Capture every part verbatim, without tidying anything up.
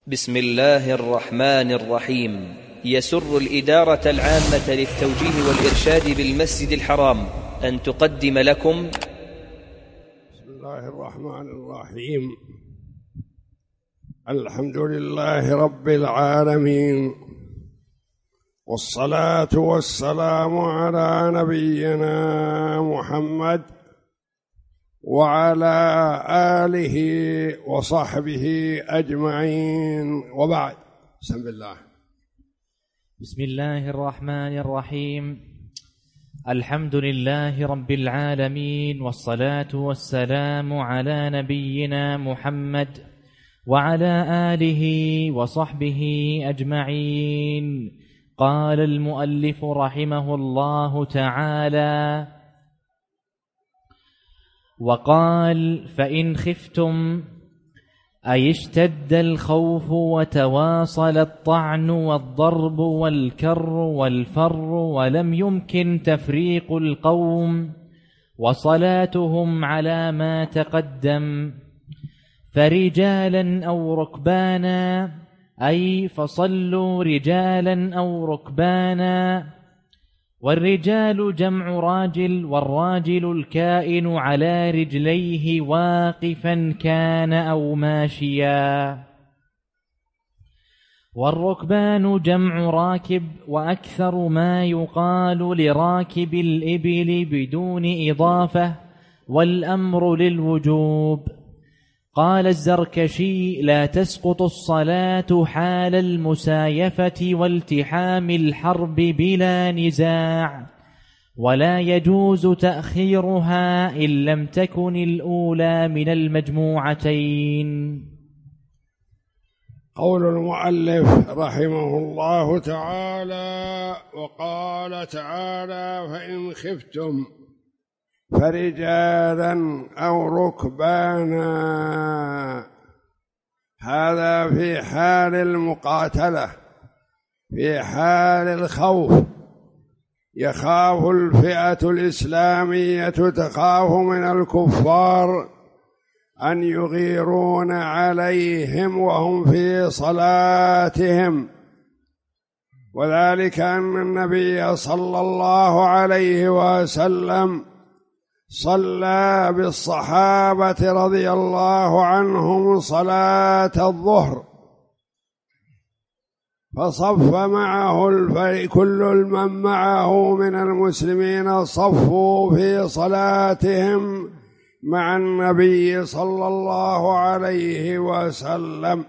بسم الله الرحمن الرحيم. يسر الإدارة العامة للتوجيه والإرشاد بالمسجد الحرام أن تقدم لكم بسم الله الرحمن الرحيم. الحمد لله رب العالمين، والصلاة والسلام على نبينا محمد وعلى آله وصحبه أجمعين، وبعد. بسم الله بسم الله الرحمن الرحيم. الحمد لله رب العالمين، والصلاة والسلام على نبينا محمد وعلى آله وصحبه أجمعين. قال المؤلف رحمه الله تعالى: وقال: فإن خفتم، أي اشتد الخوف وتواصل الطعن والضرب والكر والفر ولم يمكن تفريق القوم وصلاتهم على ما تقدم، فرجالا أو ركبانا، أي فصلوا رجالا أو ركبانا. والرجال جمع راجل، والراجل الكائن على رجليه واقفا كان أو ماشيا. والركبان جمع راكب، وأكثر ما يقال لراكب الإبل بدون إضافة، والأمر للوجوب. قال الزركشي: لا تسقط الصلاة حال المسايفة والتحام الحرب بلا نزاع، ولا يجوز تأخيرها إن لم تكن الأولى من المجموعتين. قول المؤلف رحمه الله تعالى: وقال تعالى: فإن خفتم فرجالا أو ركبانا. هذا في حال المقاتلة، في حال الخوف. يخاف الفئة الإسلامية تخاف من الكفار أن يغيرون عليهم وهم في صلاتهم، وذلك أن النبي صلى الله عليه وسلم صلى بالصحابة رضي الله عنهم صلاة الظهر، فصف معه الفريق، كل من معه من المسلمين صفوا في صلاتهم مع النبي صلى الله عليه وسلم،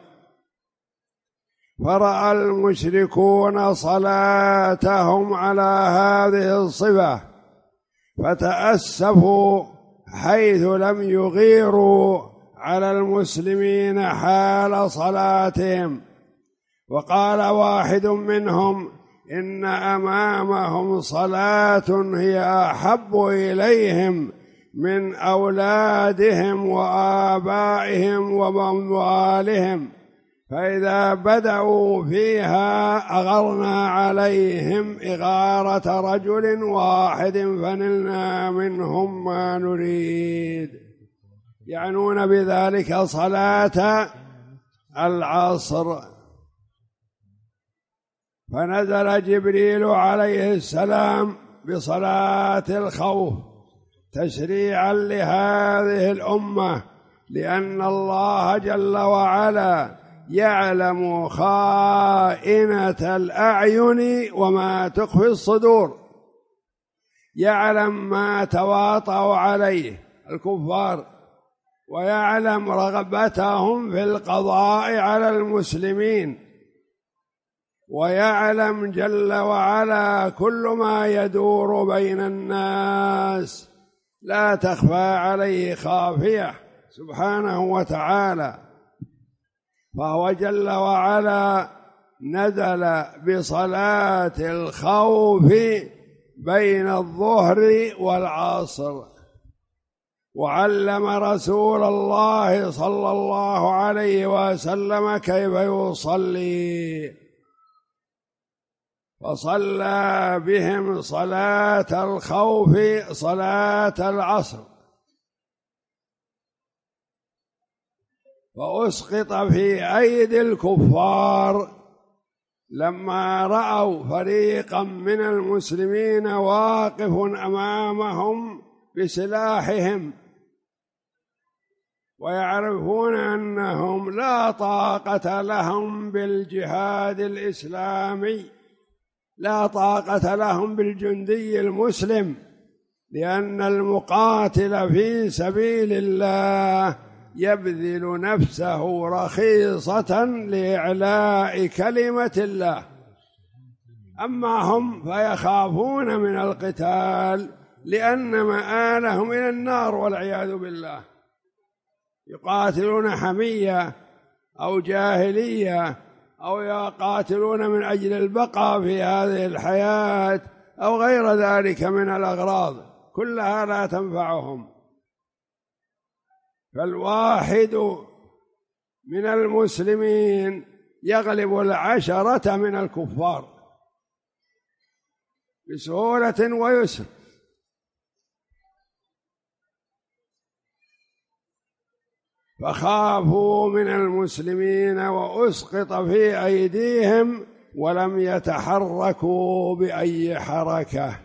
فرأى المشركون صلاتهم على هذه الصفة فتأسفوا حيث لم يغيروا على المسلمين حال صلاتهم. وقال واحد منهم: إن أمامهم صلاة هي أحب إليهم من أولادهم وآبائهم وأموالهم، فإذا بدأوا فيها أغرنا عليهم إغارة رجل واحد فنلنا منهم ما نريد. يعنون بذلك صلاة العصر. فنزل جبريل عليه السلام بصلاة الخوف تشريعا لهذه الأمة، لأن الله جل وعلا يعلم خائنة الأعين وما تخفي الصدور، يعلم ما تواطؤ عليه الكفار، ويعلم رغبتهم في القضاء على المسلمين، ويعلم جل وعلا كل ما يدور بين الناس، لا تخفى عليه خافية سبحانه وتعالى. فهو جل وعلا نزل بصلاة الخوف بين الظهر والعصر، وعلم رسول الله صلى الله عليه وسلم كيف يصلي، فصلى بهم صلاة الخوف صلاة العصر، فأسقط في أيدي الكفار لما رأوا فريقا من المسلمين واقف أمامهم بسلاحهم ويعرفون أنهم لا طاقة لهم بالجهاد الإسلامي، لا طاقة لهم بالجندي المسلم، لأن المقاتل في سبيل الله يبذل نفسه رخيصة لإعلاء كلمة الله. أما هم فيخافون من القتال لأن مآلهم إلى النار والعياذ بالله، يقاتلون حمية أو جاهلية أو يقاتلون من أجل البقاء في هذه الحياة أو غير ذلك من الأغراض، كلها لا تنفعهم. فالواحد من المسلمين يغلب العشرة من الكفار بسهولة ويسر. فخافوا من المسلمين وأسقط في أيديهم ولم يتحركوا بأي حركة.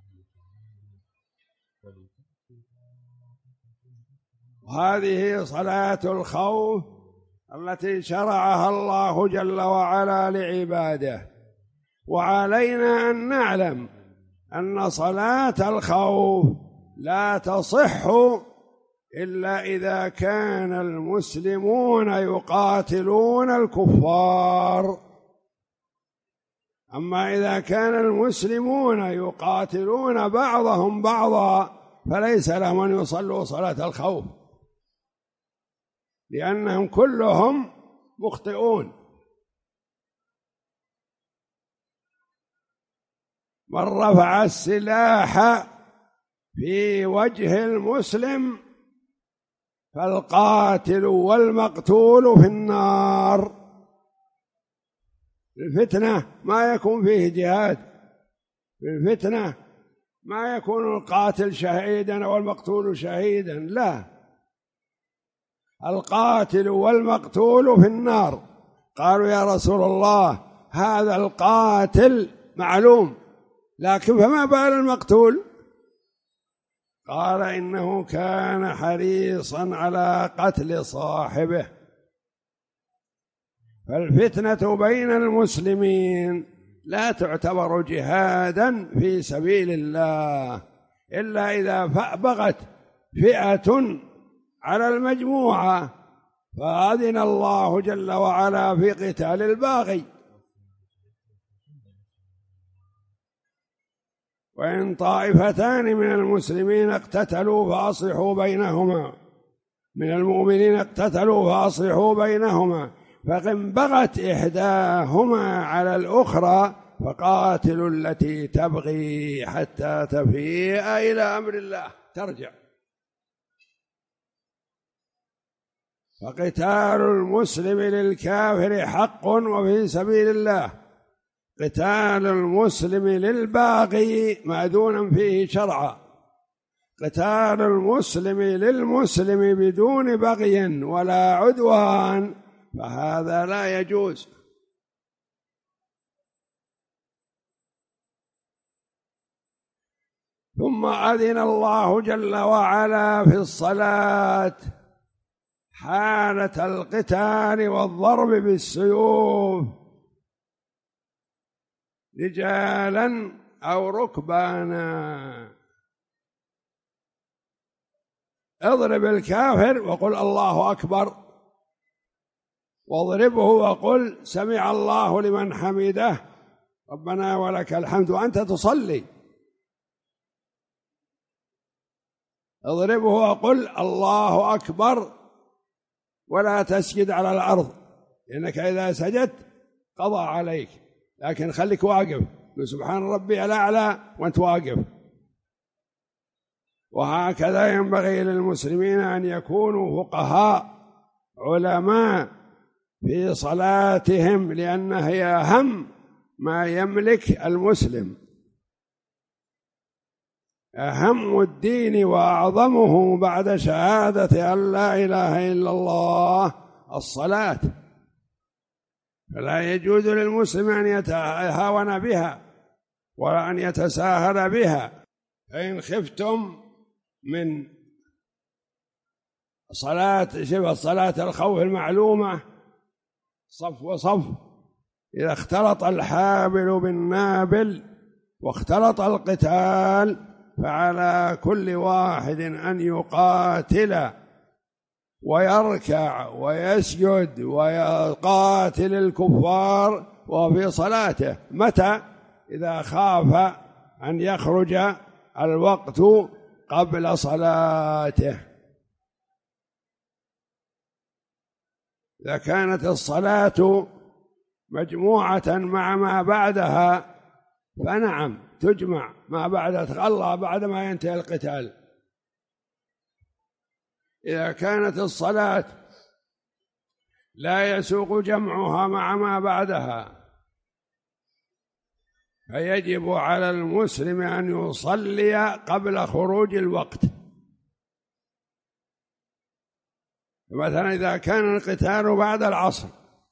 وهذه صلاة الخوف التي شرعها الله جل وعلا لعباده، وعلينا أن نعلم أن صلاة الخوف لا تصح إلا إذا كان المسلمون يقاتلون الكفار. أما إذا كان المسلمون يقاتلون بعضهم بعضا فليس لهم أن يصلوا صلاة الخوف، لأنهم كلهم مخطئون. من رفع السلاح في وجه المسلم فالقاتل والمقتول في النار. الفتنة ما يكون فيه جهاد، في الفتنة ما يكون القاتل شهيدا والمقتول شهيدا، لا، القاتل والمقتول في النار. قالوا يا رسول الله هذا القاتل معلوم، لكن فما بال المقتول؟ قال إنه كان حريصا على قتل صاحبه. فالفتنة بين المسلمين لا تعتبر جهادا في سبيل الله إلا إذا بغت فئة على المجموعة فأذن الله جل وعلا في قتال الباغي. وإن طائفتان من المسلمين اقتتلوا فأصلحوا بينهما، من المؤمنين اقتتلوا فأصلحوا بينهما، فإن بغت إحداهما على الأخرى فقاتلوا التي تبغي حتى تفيء إلى أمر الله، ترجع. فقتال المسلم للكافر حق وفي سبيل الله، قتال المسلم للباغي مأذون فيه شرعا. قتال المسلم للمسلم بدون بغي ولا عدوان فهذا لا يجوز. ثم أذن الله جل وعلا في الصلاة حالة القتال والضرب بالسيوف رجالا أو ركبانا. اضرب الكافر وقل الله أكبر، واضربه وقل سمع الله لمن حمده ربنا ولك الحمد وأنت تصلي. اضربه وقل الله أكبر ولا تسجد على الأرض، لأنك إذا سجدت قضى عليك، لكن خليك واقف، سبحان ربي الأعلى وأنت واقف. وهكذا ينبغي للمسلمين أن يكونوا فقهاء علماء في صلاتهم، لأن هي أهم ما يملك المسلم، أهم الدين وأعظمه بعد شهادة أن لا إله إلا الله الصلاة، فلا يجوز للمسلم أن يتهاون بها ولا أن يتساهل بها. فإن خفتم من صلاة شبه صلاة الخوف المعلومة صف وصف، إذا اختلط الحابل بالنابل واختلط القتال فعلى كل واحد أن يقاتل ويركع ويسجد ويقاتل الكفار وفي صلاته. متى؟ إذا خاف أن يخرج الوقت قبل صلاته. إذا كانت الصلاة مجموعة مع ما بعدها فنعم تجمع ما بعد الله بعد ما ينتهي القتال. إذا كانت الصلاة لا يسوق جمعها مع ما بعدها فيجب على المسلم أن يصلي قبل خروج الوقت. مثلا إذا كان القتال بعد العصر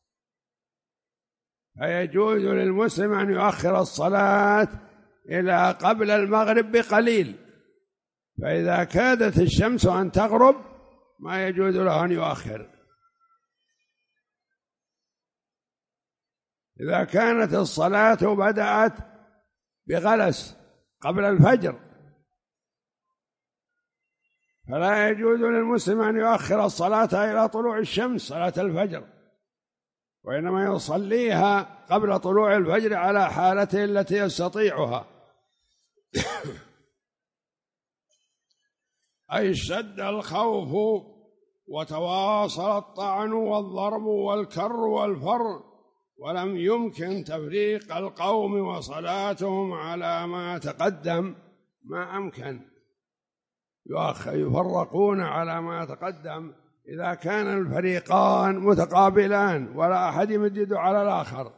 فيجوز للمسلم أن يؤخر الصلاة إلى قبل المغرب بقليل، فإذا كادت الشمس أن تغرب ما يجوز له أن يؤخر. إذا كانت الصلاة بدأت بغلس قبل الفجر فلا يجوز للمسلم أن يؤخر الصلاة إلى طلوع الشمس صلاة الفجر، وإنما يصليها قبل طلوع الفجر على حالته التي يستطيعها. أي اشتد الخوف وتواصل الطعن والضرب والكر والفر ولم يمكن تفريق القوم وصلاتهم على ما تقدم، ما أمكن يفرقون على ما تقدم إذا كان الفريقان متقابلان ولا أحد يمدد على الآخر،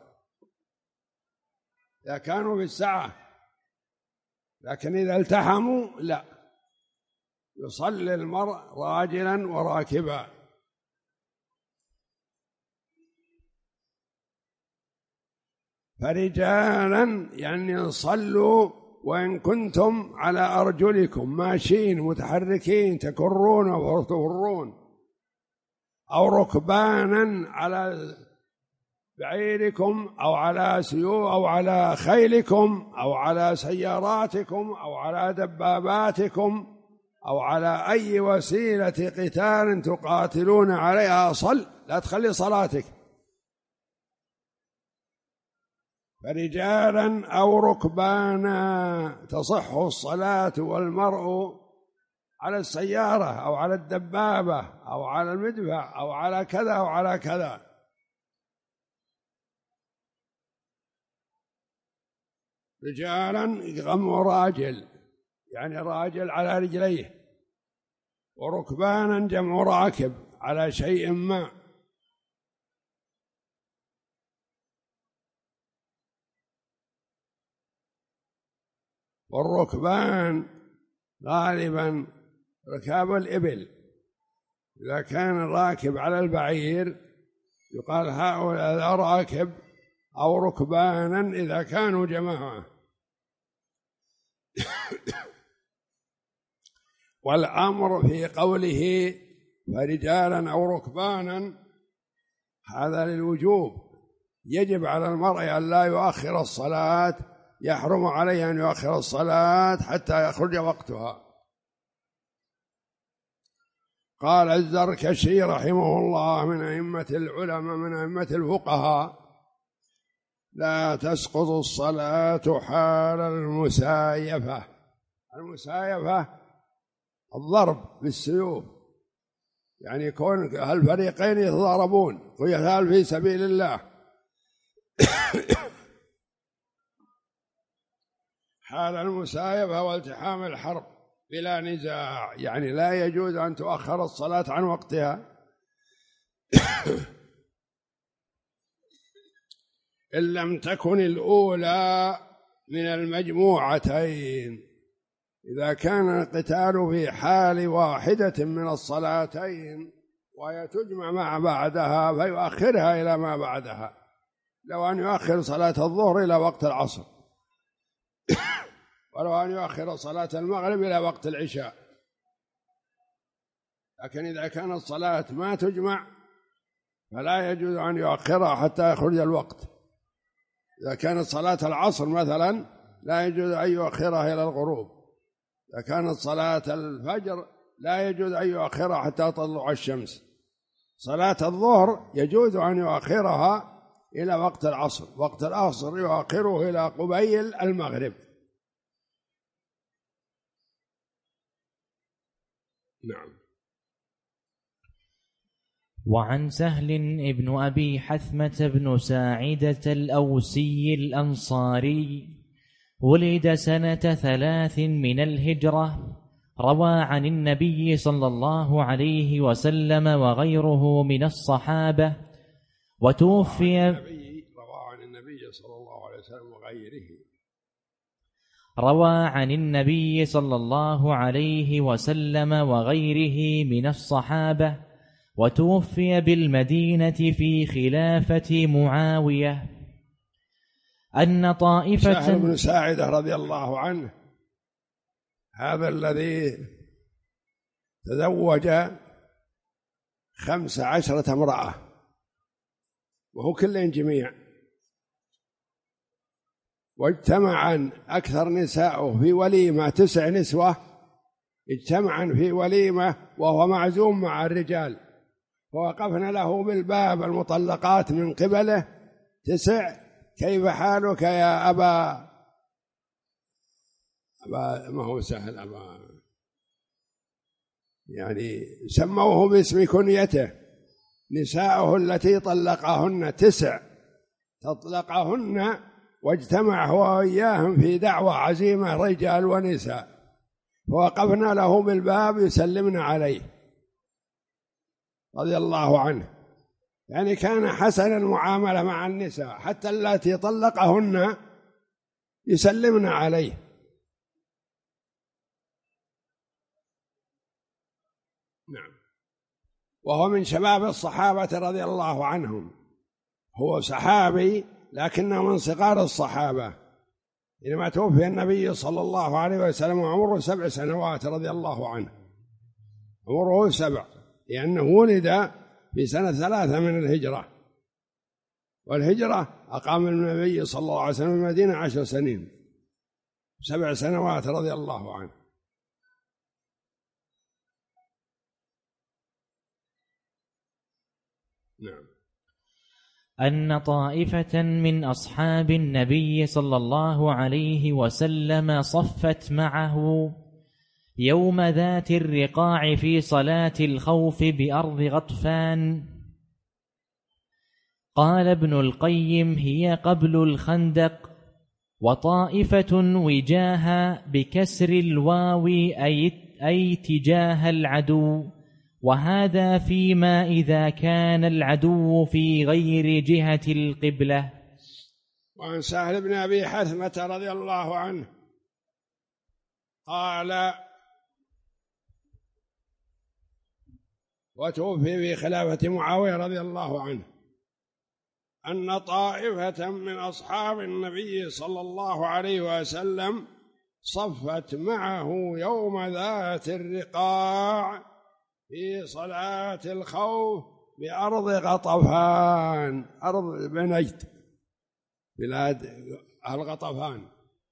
إذا كانوا بالسعة. لكن إذا التحموا لا، يصلي المرء راجلا وراكبا. فرجالا يعني صلوا وإن كنتم على أرجلكم ماشيين متحركين تكرون وتفرون، أو ركبانا على بعيركم أو على سيو أو على خيلكم أو على سياراتكم أو على دباباتكم أو على أي وسيلة قتال تقاتلون عليها. صل، لا تخلي صلاتك. فرجالا أو ركبانا تصح الصلاة والمرء على السيارة أو على الدبابة أو على المدفع أو على كذا أو على كذا. رجالا يغم راجل يعني راجل على رجليه، وركبانا جمع راكب على شيء ما. والركبان غالبا ركاب الإبل، إذا كان الراكب على البعير يقال هؤلاء راكب، أو ركبانا إذا كانوا جماعة. والأمر في قوله فرجالا أو ركبانا هذا للوجوب، يجب على المرء أن لا يؤخر الصلاة، يحرم عليه أن يؤخر الصلاة حتى يخرج وقتها. قال الزركشي رحمه الله من أئمة العلماء من أئمة الفقهاء: لا تسقط الصلاة حال المسايفة. المسايفة الضرب بالسيوف، يعني يكون الفريقين يتضاربون قتال في سبيل الله. حال المسايفة والتحام الحرب بلا نزاع، يعني لا يجوز أن تؤخر الصلاة عن وقتها إن لم تكن الأولى من المجموعتين. إذا كان القتال في حال واحدة من الصلاتين وهي تجمع مع بعدها فيؤخرها إلى ما بعدها، لو أن يؤخر صلاة الظهر إلى وقت العصر ولو أن يؤخر صلاة المغرب إلى وقت العشاء. لكن إذا كانت الصلاة ما تجمع فلا يجوز أن يؤخرها حتى يخرج الوقت. إذا كانت صلاة العصر مثلا لا يجوز أن يؤخرها إلى الغروب، إذا كانت صلاة الفجر لا يجوز أن يؤخرها حتى تطلع الشمس. صلاة الظهر يجوز أن يؤخرها إلى وقت العصر، وقت العصر يؤخره إلى قبيل المغرب. نعم. وعن سهل بن أبي حثمة بن ساعدة الأوسي الأنصاري ولد سنة ثلاث من الهجرة، روى عن النبي صلى الله عليه وسلم وغيره من الصحابة، وتوفي روى عن النبي صلى الله عليه وسلم وغيره روى عن النبي صلى الله عليه وسلم وغيره من الصحابة، وتوفي بالمدينة في خلافة معاوية. أن طائفة سهل بن ساعدة رضي الله عنه هذا الذي تزوج خمس عشرة امرأة وهو كلهم جميع، واجتمعا أكثر نساءه في وليمة تسع نسوة اجتمعا في وليمة وهو معزوم مع الرجال، فوقفنا له بالباب المطلقات من قبله تسع، كيف حالك يا أبا أبا ما هو سهل أبا يعني سموه باسم كنيته، نساءه التي طلقهن تسع تطلقهن، واجتمع هو وإياهم في دعوة عزيمة رجال ونساء، فوقفنا له بالباب يسلمنا عليه رضي الله عنه. يعني كان حسن المعاملة مع النساء حتى التي طلقهن يسلمنا عليه. نعم. وهو من شباب الصحابة رضي الله عنهم، هو صحابي لكنه من صغار الصحابة، حينما توفي النبي صلى الله عليه وسلم وعمره سبع سنوات رضي الله عنه، عمره سبع، لأنه ولد في سنة ثلاثة من الهجرة، والهجرة أقام النبي صلى الله عليه وسلم المدينة عشر سنين، سبع سنوات رضي الله عنه. نعم. أن طائفة من أصحاب النبي صلى الله عليه وسلم صفت معه يوم ذات الرقاع في صلاة الخوف بأرض غطفان. قال ابن القيم: هي قبل الخندق، وطائفة وجاها بكسر الواو أي, أي تجاه العدو، وهذا فيما إذا كان العدو في غير جهة القبلة. وعن سهل بن أبي حثمة رضي الله عنه قال: وتوفي في خلافة معاوية رضي الله عنه، أن طائفة من أصحاب النبي صلى الله عليه وسلم صفت معه يوم ذات الرقاع في صلاة الخوف بأرض غطفان، أرض بنجد بلاد أهل غطفان،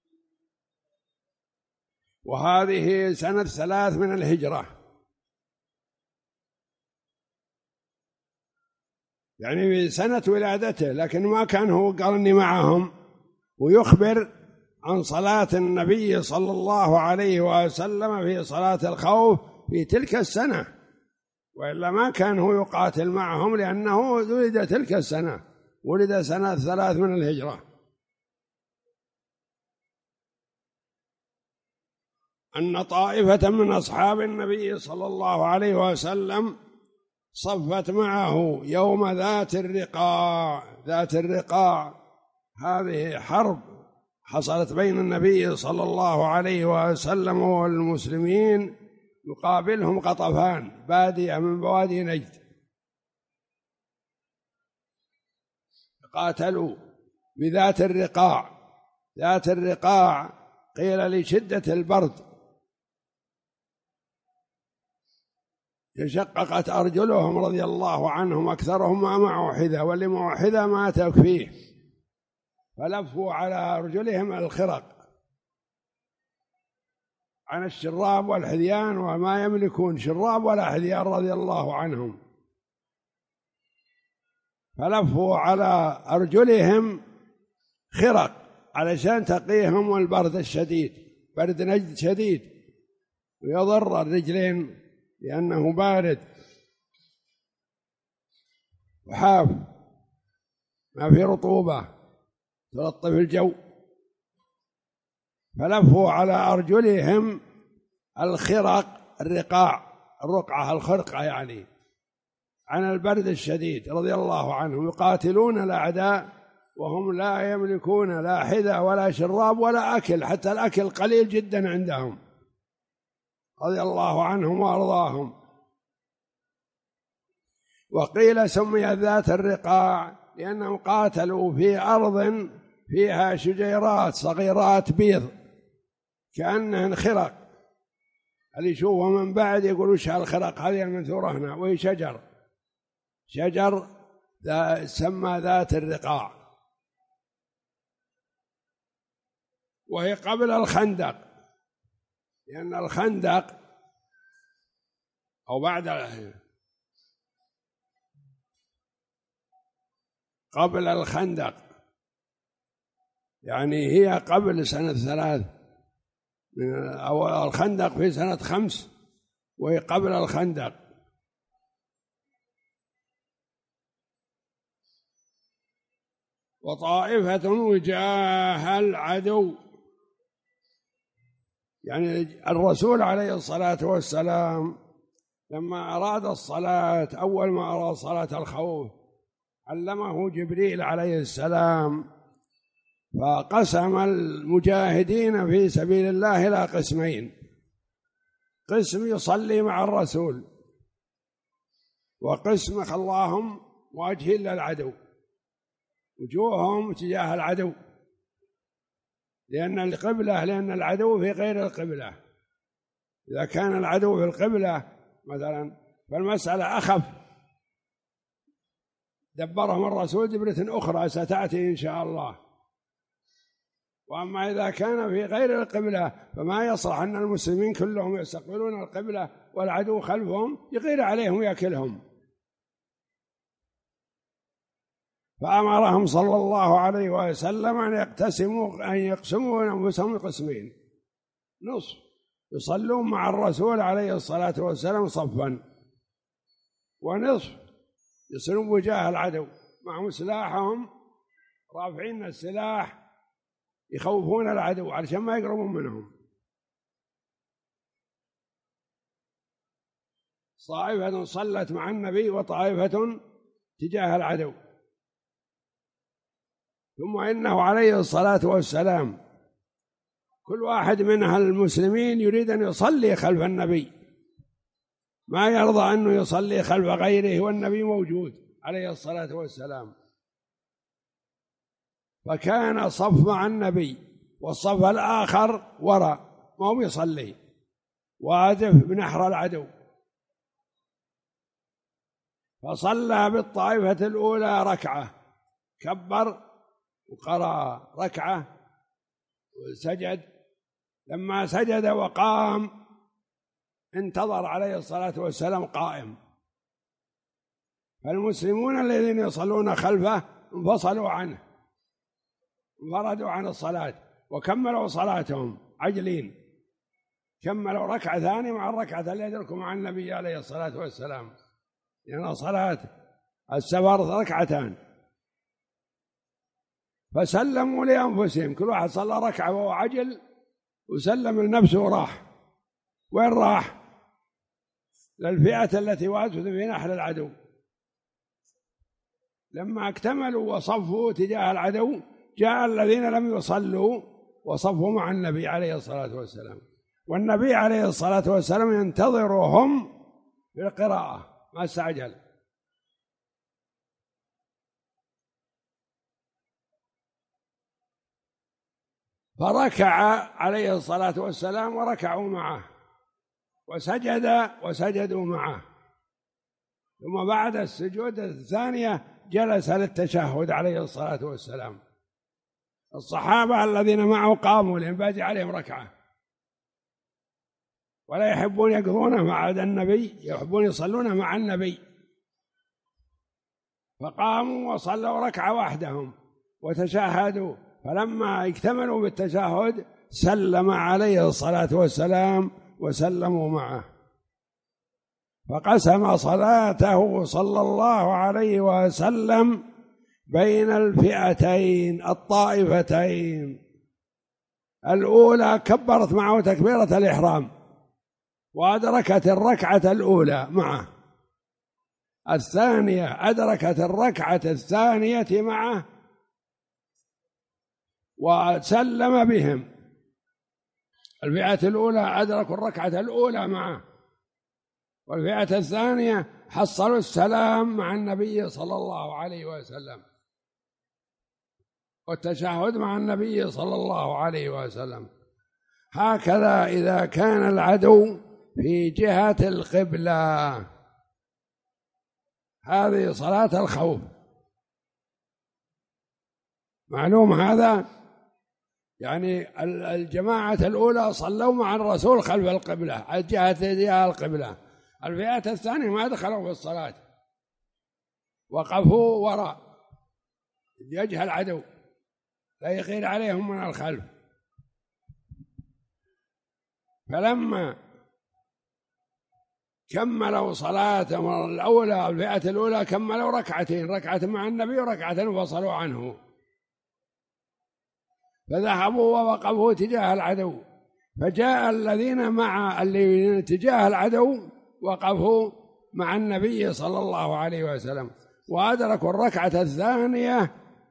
وهذه سنة ثلاث من الهجرة، يعني في سنة ولادته، لكن ما كان هو قال إني معهم، ويخبر عن صلاة النبي صلى الله عليه وسلم في صلاة الخوف في تلك السنة، وإلا ما كان هو يقاتل معهم لأنه ولد تلك السنة، ولد سنة ثلاث من الهجرة. أن طائفة من أصحاب النبي صلى الله عليه وسلم صفت معه يوم ذات الرقاع. ذات الرقاع هذه حرب حصلت بين النبي صلى الله عليه وسلم والمسلمين، يقابلهم غطفان بادية من بوادي نجد، قاتلوا بذات الرقاع. ذات الرقاع قيل لشدة البرد، تشققت أرجلهم رضي الله عنهم، أكثرهم ما معه حذاء، واللي معه حذاء ما تكفيه، فلفوا على أرجلهم الخرق عن الشراب والحذيان، وما يملكون شراب ولا حذيان رضي الله عنهم، فلفوا على أرجلهم خرق علشان تقيهم البرد الشديد، برد نجد شديد ويضر الرجلين لأنه بارد وحاف ما في رطوبة تلطف الجو، فلفوا على أرجلهم الخرق الرقاع الرقعة الخرقة يعني عن البرد الشديد رضي الله عنهم، يقاتلون الأعداء وهم لا يملكون لا حذاء ولا شراب ولا أكل، حتى الأكل قليل جدا عندهم رضي الله عنهم وأرضاهم. وقيل سميت ذات الرقاع لأنهم قاتلوا في أرض فيها شجيرات صغيرات بيض كأنهن خرق، اللي يشوفه من بعد يقول وش هالخرق هذه المنثورة هنا، وهي شجر شجر سمى ذات الرقاع، وهي قبل الخندق، لأن الخندق أو بعد قبل الخندق يعني هي قبل سنة ثلاث، أو الخندق في سنة خمس وهي قبل الخندق. وطائفة وجاه العدو، يعني الرسول عليه الصلاة والسلام لما أراد الصلاة، أول ما أراد صلاة الخوف علمه جبريل عليه السلام، فقسم المجاهدين في سبيل الله إلى قسمين، قسم يصلي مع الرسول، وقسم خلاهم واجهين للعدو، وجوههم تجاه العدو، لأن القبلة لأن العدو في غير القبلة، إذا كان العدو في القبلة مثلا فالمسألة أخف، دبرهم الرسول دبرة أخرى ستأتي إن شاء الله. وأما إذا كان في غير القبلة فما يصح أن المسلمين كلهم يستقبلون القبلة والعدو خلفهم يغير عليهم ويأكلهم، فأمرهم صلى الله عليه وسلم أن يقتسموا أن يقسموا أنفسهم قسمين، نصف يصلون مع الرسول عليه الصلاة والسلام صفا، ونصف يصلون وجاه العدو معهم سلاحهم رافعين السلاح يخوفون العدو علشان ما يقربون منهم. طائفة صلت مع النبي وطائفة تجاه العدو. ثم إنه عليه الصلاة والسلام كل واحد من المسلمين يريد أن يصلي خلف النبي، ما يرضى أنه يصلي خلف غيره والنبي موجود عليه الصلاة والسلام، فكان صف مع النبي والصف الآخر وراء ما هو يصلي واقف بنحر العدو، فصلى بالطائفة الأولى ركعة، كبر وقرأ ركعة وسجد، لما سجد وقام انتظر عليه الصلاة والسلام قائم، فالمسلمون الذين يصلون خلفه انفصلوا عنه، انفردوا عن الصلاة وكملوا صلاتهم عجلين، كملوا ركعة ثانية مع الركعة اللي يدركوا مع النبي عليه الصلاة والسلام، لأن يعني صلاة السفر ركعتان، فسلموا لأنفسهم، كل واحد صلى ركعة وهو عجل وسلم لنفسه وراح. وين راح؟ للفئة التي وقفت في نحر العدو. لما اكتملوا وصفوا تجاه العدو جاء الذين لم يصلوا وصفوا مع النبي عليه الصلاة والسلام، والنبي عليه الصلاة والسلام ينتظرهم في القراءة ما استعجل. فركع عليه الصلاة والسلام وركعوا معه، وسجد وسجدوا معه، ثم بعد السجود الثانية جلس للتشهد عليه الصلاة والسلام. الصحابة الذين معه قاموا لأن باقي عليهم ركعة، ولا يحبون يقضون مع النبي، يحبون يصلون مع النبي، فقاموا وصلوا ركعة وحدهم وتشاهدوا، فلما اكتملوا بالتشهد سلم عليه الصلاة والسلام وسلموا معه، فقسم صلاته صلى الله عليه وسلم بين الفئتين الطائفتين. الأولى كبرت معه تكبيرة الإحرام وأدركت الركعة الأولى معه، الثانية أدركت الركعة الثانية معه وسلم بهم. الفئة الأولى أدركوا الركعة الأولى معه، والفئة الثانية حصلوا السلام مع النبي صلى الله عليه وسلم والتشهد مع النبي صلى الله عليه وسلم. هكذا إذا كان العدو في جهة القبلة، هذه صلاة الخوف. معلوم هذا؟ يعني الجماعة الأولى صلوا مع الرسول خلف القبلة، جهة جهة القبلة. الفئة الثانية ما دخلوا في الصلاة، وقفوا وراء يجهل العدو لا يغير عليهم من الخلف. فلما كملوا صلاتهم الأولى، الفئة الأولى كملوا ركعتين، ركعة مع النبي وركعة انفصلوا عنه، فذهبوا ووقفوا تجاه العدو. فجاء الذين مع اللي تجاه العدو وقفوا مع النبي صلى الله عليه وسلم وأدركوا الركعة الثانية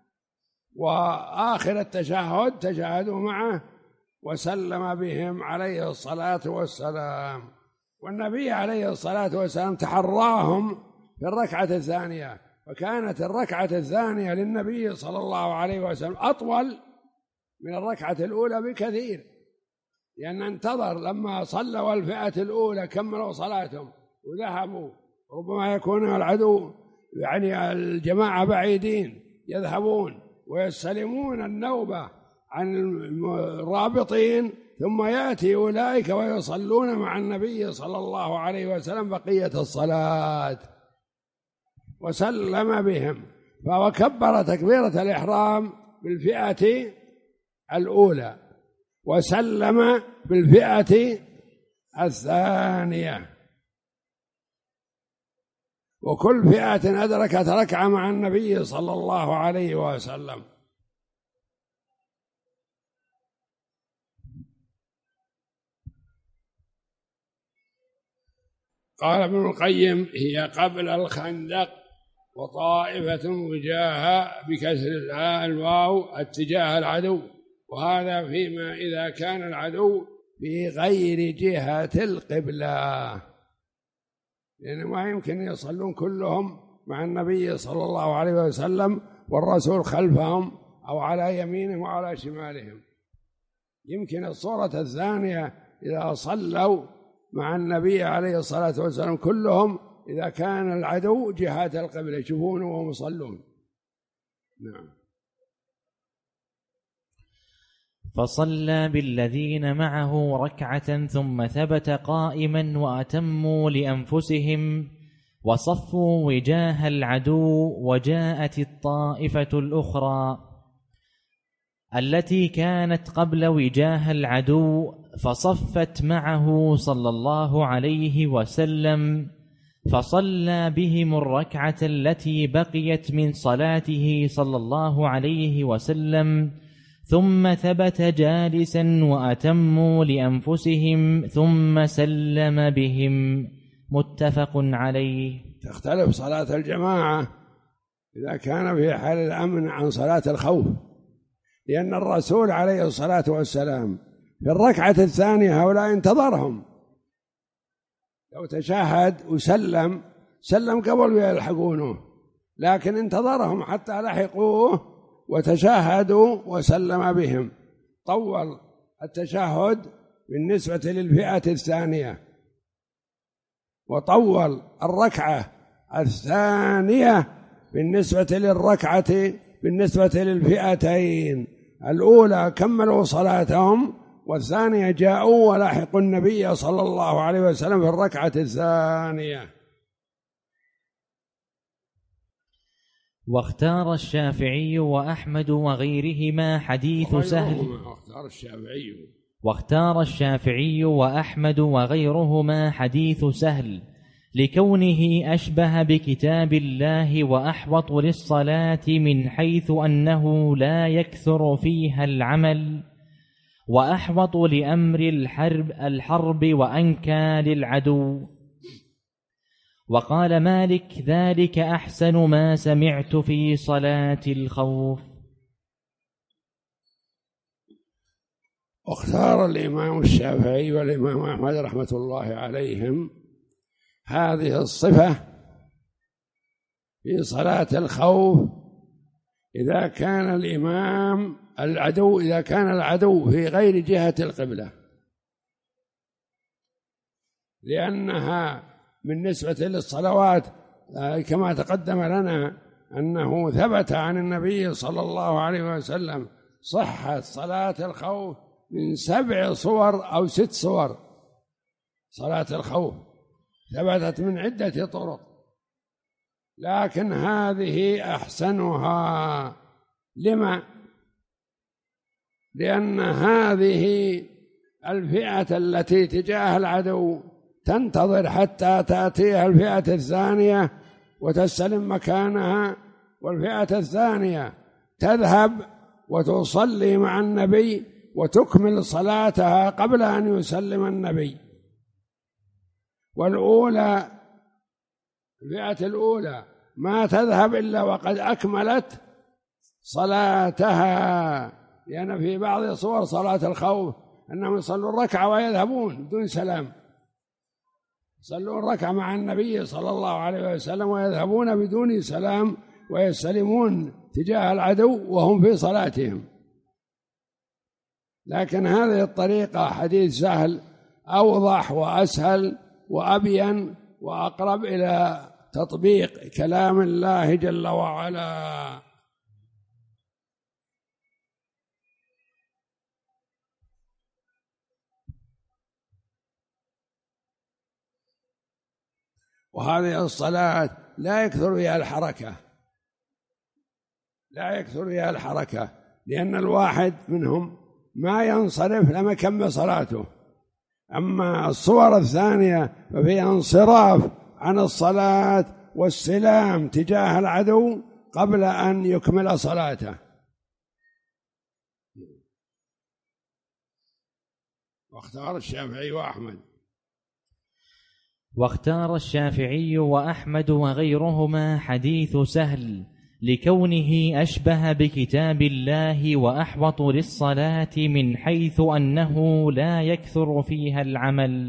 وآخر التشهد، تشهدوا معه وسلم بهم عليه الصلاة والسلام. والنبي عليه الصلاة والسلام تحراهم في الركعة الثانية، وكانت الركعة الثانية للنبي صلى الله عليه وسلم أطول من الركعة الأولى بكثير، لأن انتظر لما صلوا الفئة الأولى كملوا صلاتهم وذهبوا. ربما يكون العدو يعني الجماعة بعيدين يذهبون ويستلمون النوبة عن الرابطين، ثم يأتي أولئك ويصلون مع النبي صلى الله عليه وسلم بقية الصلاة وسلم بهم. فهو كبر تكبيرة الإحرام بالفئة الأولى وسلم بالفئة الثانية، وكل فئة أدركت ركعة مع النبي صلى الله عليه وسلم. قال ابن القيم: هي قبل الخندق، وطائفة وجاهة بكسر الواو اتجاه العدو، وهذا فيما إذا كان العدو في غير جهة القبلة، لأن ما يمكن يصلون كلهم مع النبي صلى الله عليه وسلم والرسول خلفهم أو على يمينهم وعلى شمالهم. يمكن الصورة الثانية إذا صلوا مع النبي عليه الصلاة والسلام كلهم إذا كان العدو جهة القبلة يشوفونه وهم يصلون. نعم. فصلى بالذين معه ركعة ثم ثبت قائما وأتموا لأنفسهم وصفوا وجاه العدو، وجاءت الطائفة الأخرى التي كانت قبل وجاه العدو فصفت معه صلى الله عليه وسلم، فصلى بهم الركعة التي بقيت من صلاته صلى الله عليه وسلم، ثم ثبت جالسا وأتموا لأنفسهم ثم سلم بهم. متفق عليه. تختلف صلاة الجماعة إذا كان في حال الأمن عن صلاة الخوف، لأن الرسول عليه الصلاة والسلام في الركعة الثانية هؤلاء انتظرهم، لو تشاهد وسلم سلم قبل يلحقونه، لكن انتظرهم حتى لحقوه وتشاهدوا وسلم بهم. طول التشهد بالنسبة للفئة الثانية، وطول الركعة الثانية بالنسبة للركعة بالنسبة للفئتين الأولى كملوا صلاتهم، والثانية جاءوا ولاحقوا النبي صلى الله عليه وسلم في الركعة الثانية. واختار الشافعي وأحمد وغيرهما حديث سهل واختار الشافعي واختار الشافعي وأحمد وغيرهما حديث سهل لكونه أشبه بكتاب الله وأحوط للصلاة من حيث أنه لا يكثر فيها العمل، وأحوط لأمر الحرب, الحرب وأنكى للعدو. وقال مالك ذلك أحسن ما سمعت في صلاة الخوف. واختار الإمام الشافعي والإمام أحمد رحمة الله عليهم هذه الصفة في صلاة الخوف إذا كان الإمام العدو إذا كان العدو في غير جهة القبلة، لأنها بالنسبة للصلوات كما تقدم لنا أنه ثبت عن النبي صلى الله عليه وسلم صحة صلاة الخوف من سبع صور أو ست صور. صلاة الخوف ثبتت من عدة طرق، لكن هذه أحسنها. لما؟ لأن هذه الفئة التي تجاه العدو تنتظر حتى تأتيها الفئة الثانية وتستلم مكانها، والفئة الثانية تذهب وتصلي مع النبي وتكمل صلاتها قبل أن يسلم النبي. والأولى الفئة الأولى ما تذهب إلا وقد أكملت صلاتها، لأن في بعض صور صلاة الخوف أنهم يصلون ركعة ويذهبون بدون سلام، يصلون ركعة مع النبي صلى الله عليه وسلم ويذهبون بدون سلام ويستلمون تجاه العدو وهم في صلاتهم. لكن هذه الطريقة حديث سهل أوضح وأسهل وأبين وأقرب إلى تطبيق كلام الله جل وعلا. وهذه الصلاة لا يكثر فيها الحركة لا يكثر فيها الحركة لأن الواحد منهم ما ينصرف لما يكمل صلاته. أما الصور الثانية ففيها انصراف عن الصلاة والسلام تجاه العدو قبل أن يكمل صلاته. واختار الشافعي وأحمد واختار الشافعي وأحمد وغيرهما حديث سهل لكونه أشبه بكتاب الله وأحوط للصلاة من حيث أنه لا يكثر فيها العمل،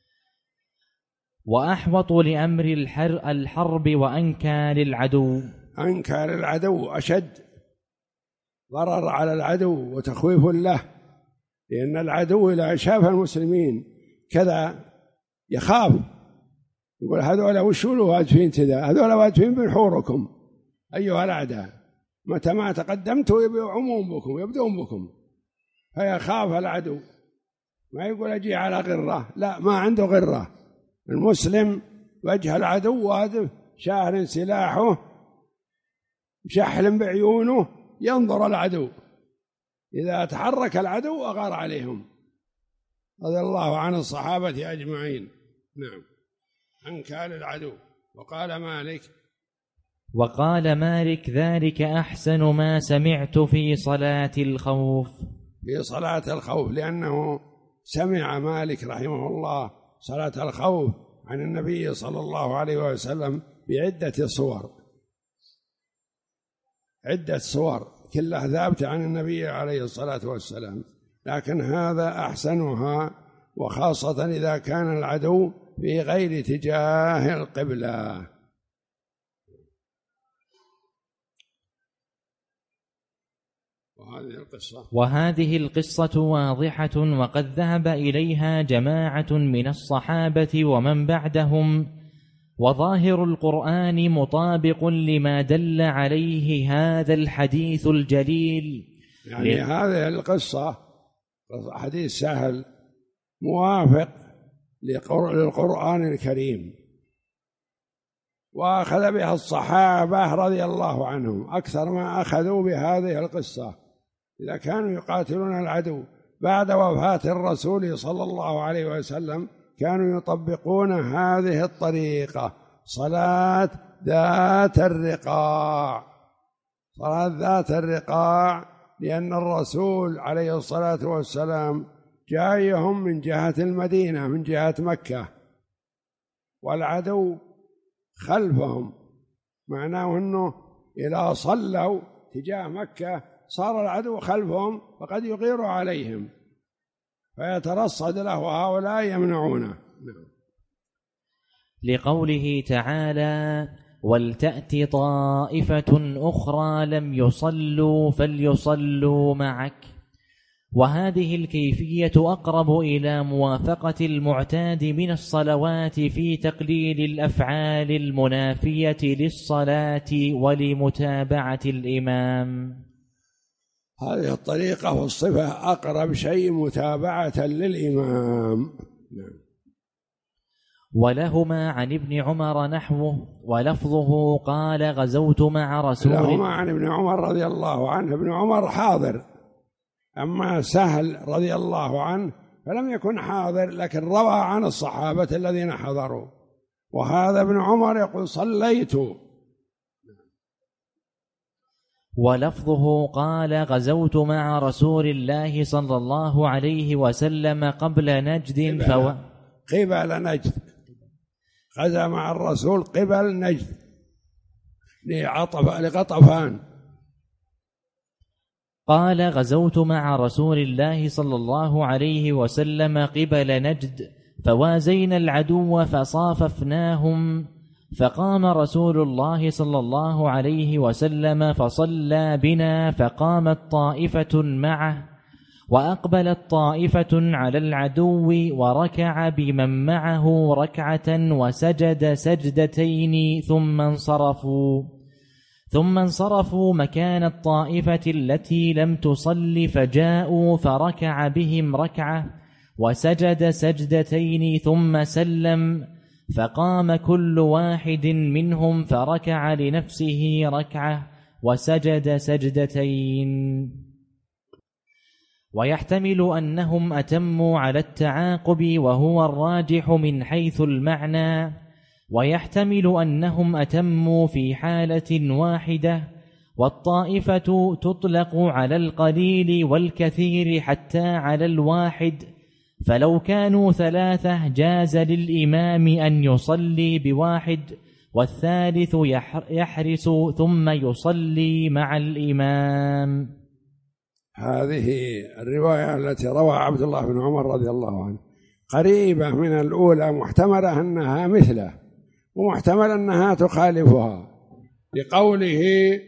وأحوط لأمر الحرب وأنكى للعدو. أنكى للعدو أشد ضرر على العدو وتخويف له، لأن العدو إذا شاف المسلمين كذا يخاف، يقول هذول وشوا واقفين كذا، هذول واقفين بنحوركم أيها الأعداء، متى ما تقدمتوا يبيعون بكم يبدون بكم، فيخاف العدو. ما يقول أجي على غرة، لا، ما عنده غرة. المسلم وجه العدو واقف شاهر سلاحه مشحل بعيونه ينظر العدو، إذا تحرك العدو أغار عليهم. رضي الله عن الصحابة أجمعين. نعم، أنكى للعدو. وقال مالك وقال مالك ذلك أحسن ما سمعت في صلاة الخوف. في صلاة الخوف لأنه سمع مالك رحمه الله صلاة الخوف عن النبي صلى الله عليه وسلم بعدة صور عدة صور كلها ثابتة عن النبي عليه الصلاة والسلام، لكن هذا أحسنها، وخاصة إذا كان العدو في غير اتجاه القبلة. وهذه القصة وهذه القصة واضحة، وقد ذهب إليها جماعة من الصحابة ومن بعدهم، وظاهر القرآن مطابق لما دل عليه هذا الحديث الجليل. يعني ل... هذه القصة حديث سهل موافق للقرآن الكريم، وأخذ بها الصحابة رضي الله عنهم أكثر ما أخذوا بهذه القصة، إذا كانوا يقاتلون العدو بعد وفاة الرسول صلى الله عليه وسلم كانوا يطبقون هذه الطريقة، صلاة ذات الرقاع، صلاة ذات الرقاع، لأن الرسول عليه الصلاة والسلام جايهم من جهة المدينة من جهة مكة، والعدو خلفهم، معناه أنه إذا صلوا تجاه مكة صار العدو خلفهم فقد يغير عليهم فيترصد له وهؤلاء يمنعونه. لقوله تعالى: ولتأت طائفة أخرى لم يصلوا فليصلوا معك. وهذه الكيفية أقرب إلى موافقة المعتاد من الصلوات في تقليل الأفعال المنافية للصلاة ولمتابعة الإمام. هذه الطريقة والصفة أقرب شيء متابعة للإمام. نعم. ولهما عن ابن عمر نحوه، ولفظه قال: غزوت مع رسول الله. لهما عن ابن عمر رضي الله عنه، ابن عمر حاضر، أما سهل رضي الله عنه فلم يكن حاضر، لكن روى عن الصحابة الذين حضروا، وهذا ابن عمر يقول: صليت. ولفظه قال: غزوت مع رسول الله صلى الله عليه وسلم قبل نجد فو... قبل نجد، غزا مع الرسول قبل نجد لعطف لغطفان. قال: غزوت مع رسول الله صلى الله عليه وسلم قبل نجد فوازينا العدو فصاففناهم، فقام رسول الله صلى الله عليه وسلم فصلى بنا، فقامت طائفة معه وأقبلت طائفة على العدو وركع بمن معه ركعة وسجد سجدتين ثم انصرفوا ثم انصرفوا مكان الطائفة التي لم تصل، فجاءوا فركع بهم ركعة وسجد سجدتين ثم سلم، فقام كل واحد منهم فركع لنفسه ركعة وسجد سجدتين. ويحتمل أنهم أتموا على التعاقب وهو الراجح من حيث المعنى، ويحتمل أنهم أتموا في حالة واحدة، والطائفة تطلق على القليل والكثير حتى على الواحد، فلو كانوا ثلاثة جاز للإمام أن يصلي بواحد والثالث يحرس ثم يصلي مع الإمام. هذه الرواية التي روى عبد الله بن عمر رضي الله عنه قريبة من الأولى، محتملة أنها مثله ومحتمل أنها تخالفها، لقوله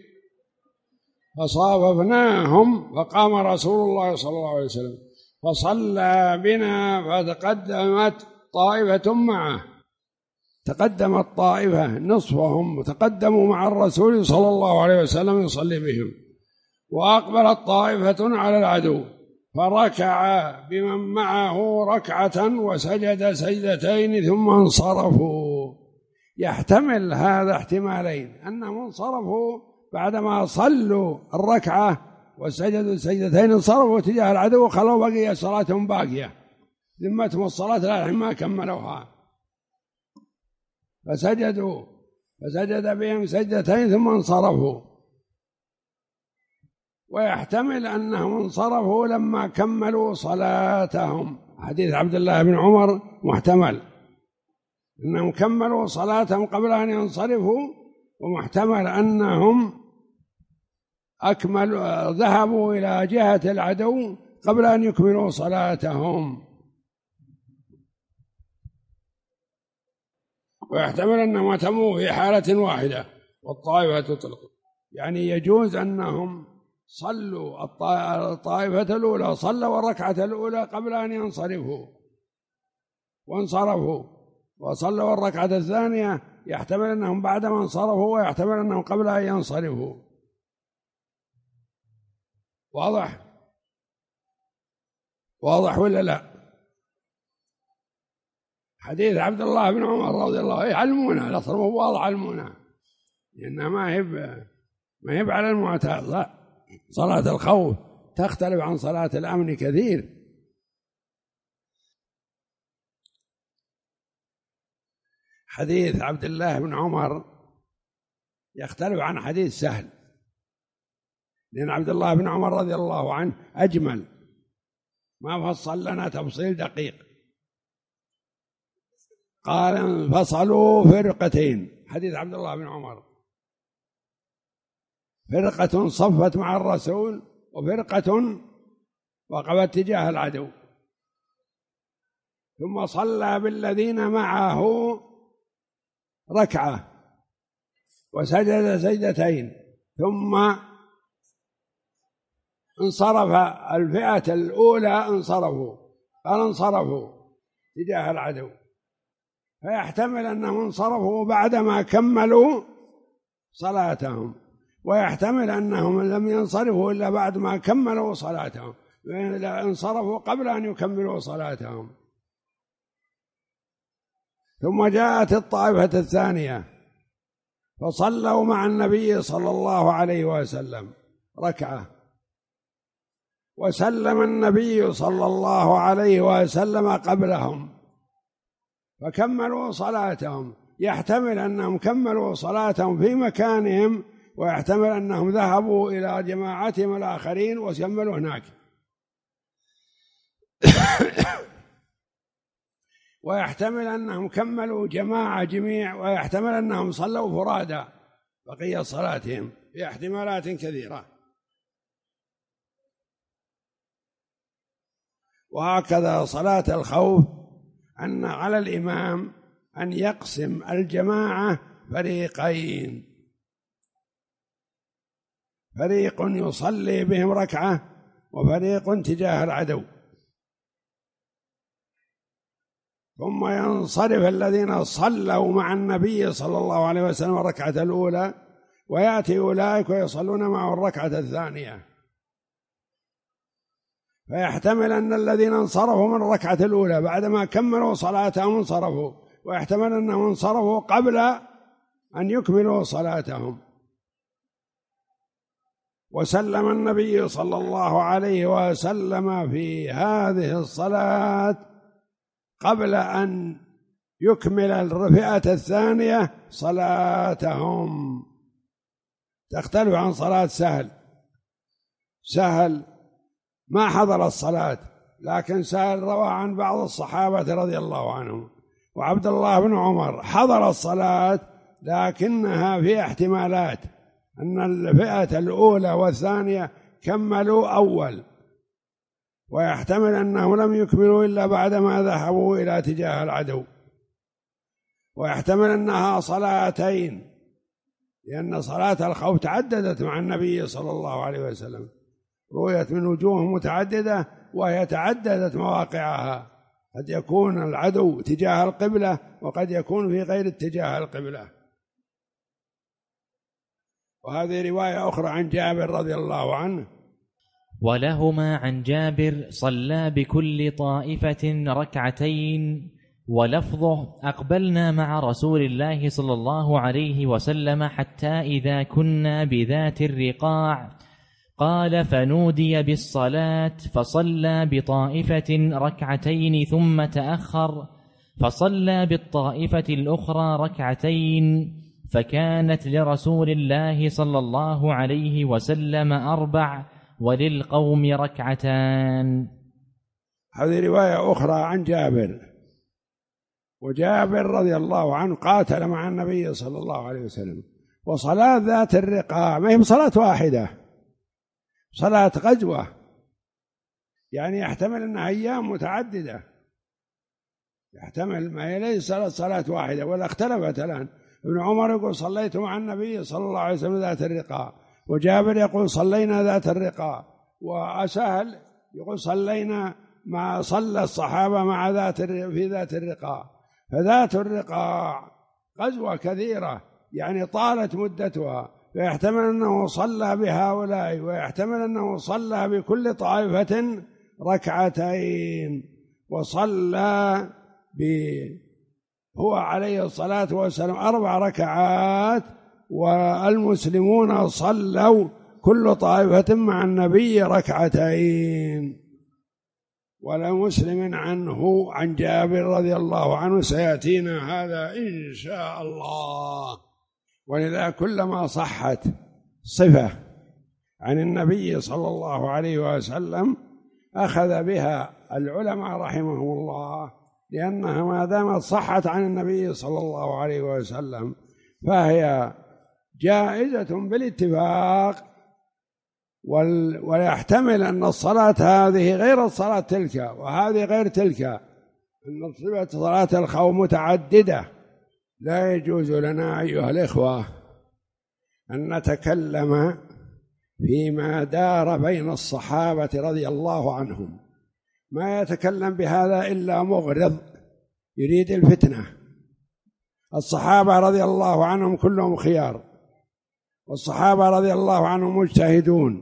فصاففناهم فقام رسول الله صلى الله عليه وسلم فصلى بنا فتقدمت طائفة معه، تقدمت طائفة نصفهم تقدموا مع الرسول صلى الله عليه وسلم يصلي بهم، وأقبلت طائفة على العدو فركع بمن معه ركعة وسجد سجدتين ثم انصرفوا. يحتمل هذا احتمالين، أنهم انصرفوا بعدما صلوا الركعة وسجدوا السجدتين، انصرفوا تجاه العدو وخلوا بقية صلاتهم باقية، ذمتهم الصلاة لا ما كملوها، فسجدوا فسجد بهم سجدتين ثم انصرفوا. ويحتمل أنهم انصرفوا لما كملوا صلاتهم، حديث عبد الله بن عمر محتمل أنهم كملوا صلاتهم قبل أن ينصرفوا، ومحتمل أنهم أكملوا ذهبوا إلى جهة العدو قبل أن يكملوا صلاتهم. ويحتمل أنهم أتموا في حالة واحدة والطائفة تطلق، يعني يجوز أنهم صلوا الطائفة الأولى صلوا الركعة الأولى قبل أن ينصرفوا وانصرفوا، وصلوا الركعة الثانية يحتمل أنهم بعدما انصرفوا ويحتمل أنهم قبل أن ينصرفوا. واضح؟ واضح ولا لا؟ حديث عبد الله بن عمر رضي الله عنه يعلمونه، الأصل مو واضح، علمونه لأنها ما هي ما هي على المعتاد. لا، صلاة الخوف تختلف عن صلاة الأمن كثير. حديث عبد الله بن عمر يختلف عن حديث سهل، لأن عبد الله بن عمر رضي الله عنه أجمل، ما فصل لنا تفصيل دقيق. قال انفصلوا فرقتين، حديث عبد الله بن عمر، فرقة صفت مع الرسول وفرقة وقفت تجاه العدو، ثم صلى بالذين معه ركعة وسجد سجدتين، ثم انصرف الفئة الأولى انصرفوا، قال انصرفوا تجاه العدو، فيحتمل أنهم انصرفوا بعدما كملوا صلاتهم، ويحتمل أنهم لم ينصرفوا إلا بعد ما كملوا صلاتهم، انصرفوا قبل أن يكملوا صلاتهم. ثم جاءت الطائفة الثانية فصلوا مع النبي صلى الله عليه وسلم ركعة، وسلم النبي صلى الله عليه وسلم قبلهم فكملوا صلاتهم. يحتمل أنهم كملوا صلاتهم في مكانهم، ويحتمل أنهم ذهبوا إلى جماعتهم الآخرين وكملوا هناك ويحتمل أنهم كملوا جماعة جميع، ويحتمل أنهم صلوا فرادى بقية صلاتهم، في احتمالات كثيرة. وهكذا صلاة الخوف أن على الإمام أن يقسم الجماعة فريقين، فريق يصلي بهم ركعة وفريق تجاه العدو، ثم ينصرف الذين صلوا مع النبي صلى الله عليه وسلم الركعة الأولى، ويأتي أولئك ويصلون معه الركعة الثانية، فيحتمل أن الذين انصرفوا من الركعة الأولى بعدما كملوا صلاتهم انصرفوا، ويحتمل أنهم انصرفوا قبل أن يكملوا صلاتهم. وسلم النبي صلى الله عليه وسلم في هذه الصلاة قبل أن يكمل الفئة الثانية صلاتهم. تختلف عن صلاة سهل. سهل ما حضر الصلاة، لكن سهل روى عن بعض الصحابة رضي الله عنهم، وعبد الله بن عمر حضر الصلاة لكنها في احتمالات، أن الفئة الأولى والثانية كملوا أول، ويحتمل أنهم لم يكملوا إلا بعدما ذهبوا إلى تجاه العدو، ويحتمل أنها صلاتين، لأن صلاة الخوف تعددت مع النبي صلى الله عليه وسلم، رؤيت من وجوه متعددة وهي تعددت مواقعها، قد يكون العدو تجاه القبلة وقد يكون في غير اتجاه القبلة. وهذه رواية أخرى عن جابر رضي الله عنه. ولهما عن جابر صلى بكل طائفة ركعتين، ولفظه أقبلنا مع رسول الله صلى الله عليه وسلم حتى إذا كنا بذات الرقاع قال فنودي بالصلاة فصلى بطائفة ركعتين ثم تأخر فصلى بالطائفة الأخرى ركعتين، فكانت لرسول الله صلى الله عليه وسلم أربع وللقوم ركعتان. هذه رواية أخرى عن جابر. وجابر رضي الله عنه قاتل مع النبي صلى الله عليه وسلم، وصلاة ذات الرقاع ما هي صلاة واحدة، صلاة غزوة، يعني يحتمل أنها أيام متعددة، يحتمل ما هي ليس صلاة واحدة. ولا اختلفت الآن، ابن عمر يقول صليت مع النبي صلى الله عليه وسلم ذات الرقاع، وجابر يقول صلينا ذات الرقاع، وأسهل يقول صلينا مع صلى الصحابة مع ذات في ذات الرقاع. فذات الرقاع غزوة كثيرة يعني طالت مدتها، فيحتمل أنه صلى بهؤلاء ويحتمل أنه صلى بكل طائفة ركعتين، وصلى ب هو عليه الصلاة والسلام أربع ركعات، والمسلمون صلوا كل طائفة مع النبي ركعتين. ولمسلم عنه عن جابر رضي الله عنه سيأتينا هذا إن شاء الله. ولذا كلما صحت صفة عن النبي صلى الله عليه وسلم أخذ بها العلماء رحمهم الله، لأنها ما دامت صحت عن النبي صلى الله عليه وسلم فهي جائزة بالاتفاق، ويحتمل أن الصلاة هذه غير الصلاة تلك وهذه غير تلك، أن صفة صلاة الخوف متعددة. لا يجوز لنا أيها الإخوة أن نتكلم فيما دار بين الصحابة رضي الله عنهم، ما يتكلم بهذا إلا مغرض يريد الفتنة. الصحابة رضي الله عنهم كلهم خيار، والصحابة رضي الله عنهم مجتهدون،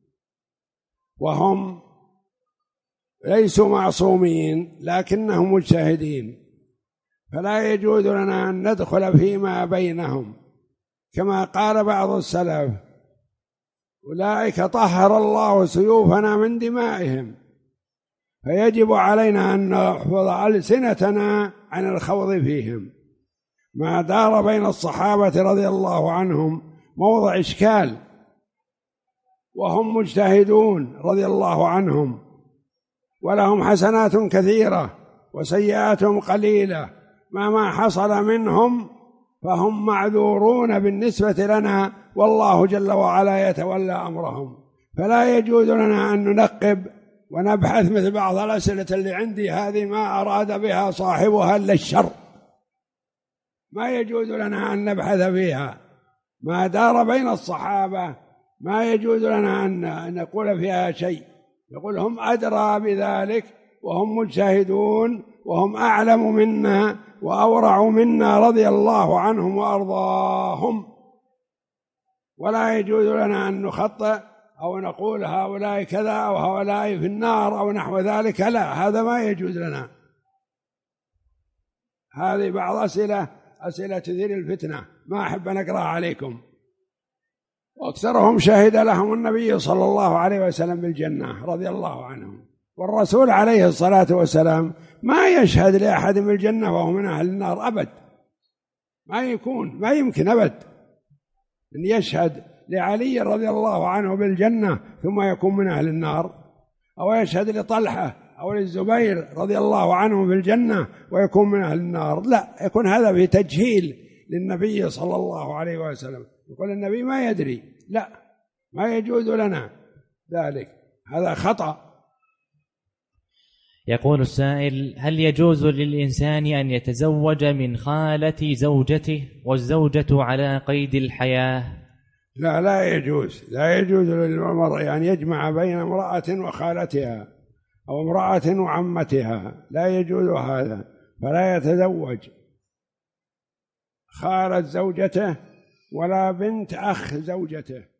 وهم ليسوا معصومين لكنهم مجتهدين، فلا يجوز لنا أن ندخل فيما بينهم. كما قال بعض السلف أولئك طهر الله سيوفنا من دمائهم، فيجب علينا أن نحفظ ألسنتنا عن الخوض فيهم. ما دار بين الصحابة رضي الله عنهم موضع إشكال، وهم مجتهدون رضي الله عنهم، ولهم حسنات كثيرة وسيئاتهم قليلة، ما ما حصل منهم فهم معذورون بالنسبة لنا، والله جل وعلا يتولى أمرهم. فلا يجوز لنا أن ننقب ونبحث مثل بعض الأسئلة اللي عندي هذه ما أراد بها صاحبها إلا الشر، ما يجوز لنا أن نبحث فيها. ما دار بين الصحابة ما يجوز لنا أن نقول فيها شيء، يقول هم أدرى بذلك وهم مجتهدون وهم أعلم منا وأورع منا رضي الله عنهم وأرضاهم. ولا يجوز لنا أن نخطئ أو نقول هؤلاء كذا أو هؤلاء في النار أو نحو ذلك، لا، هذا ما يجوز لنا. هذه بعض أسئلة أسئلة تثير الفتنة ما أحب أن أقرأ عليكم. وأكثرهم شهد لهم النبي صلى الله عليه وسلم بالجنة رضي الله عنهم، والرسول عليه الصلاة والسلام ما يشهد لأحد بالجنة وهو من أهل النار أبد، ما يكون ما يمكن أبد أن يشهد لعلي رضي الله عنه بالجنة ثم يكون من أهل النار، أو يشهد لطلحة أو للزبير رضي الله عنه بالجنة ويكون من أهل النار، لا، يكون هذا في تجهيل للنبي صلى الله عليه وسلم، يقول النبي ما يدري، لا، ما يجوز لنا ذلك، هذا خطأ. يقول السائل: هل يجوز للإنسان أن يتزوج من خالة زوجته والزوجة على قيد الحياة؟ لا، لا يجوز، لا يجوز للمرء أن يجمع بين امرأة وخالتها أو امرأة وعمتها، لا يجوز هذا، فلا يتزوج خالة زوجته ولا بنت أخ زوجته.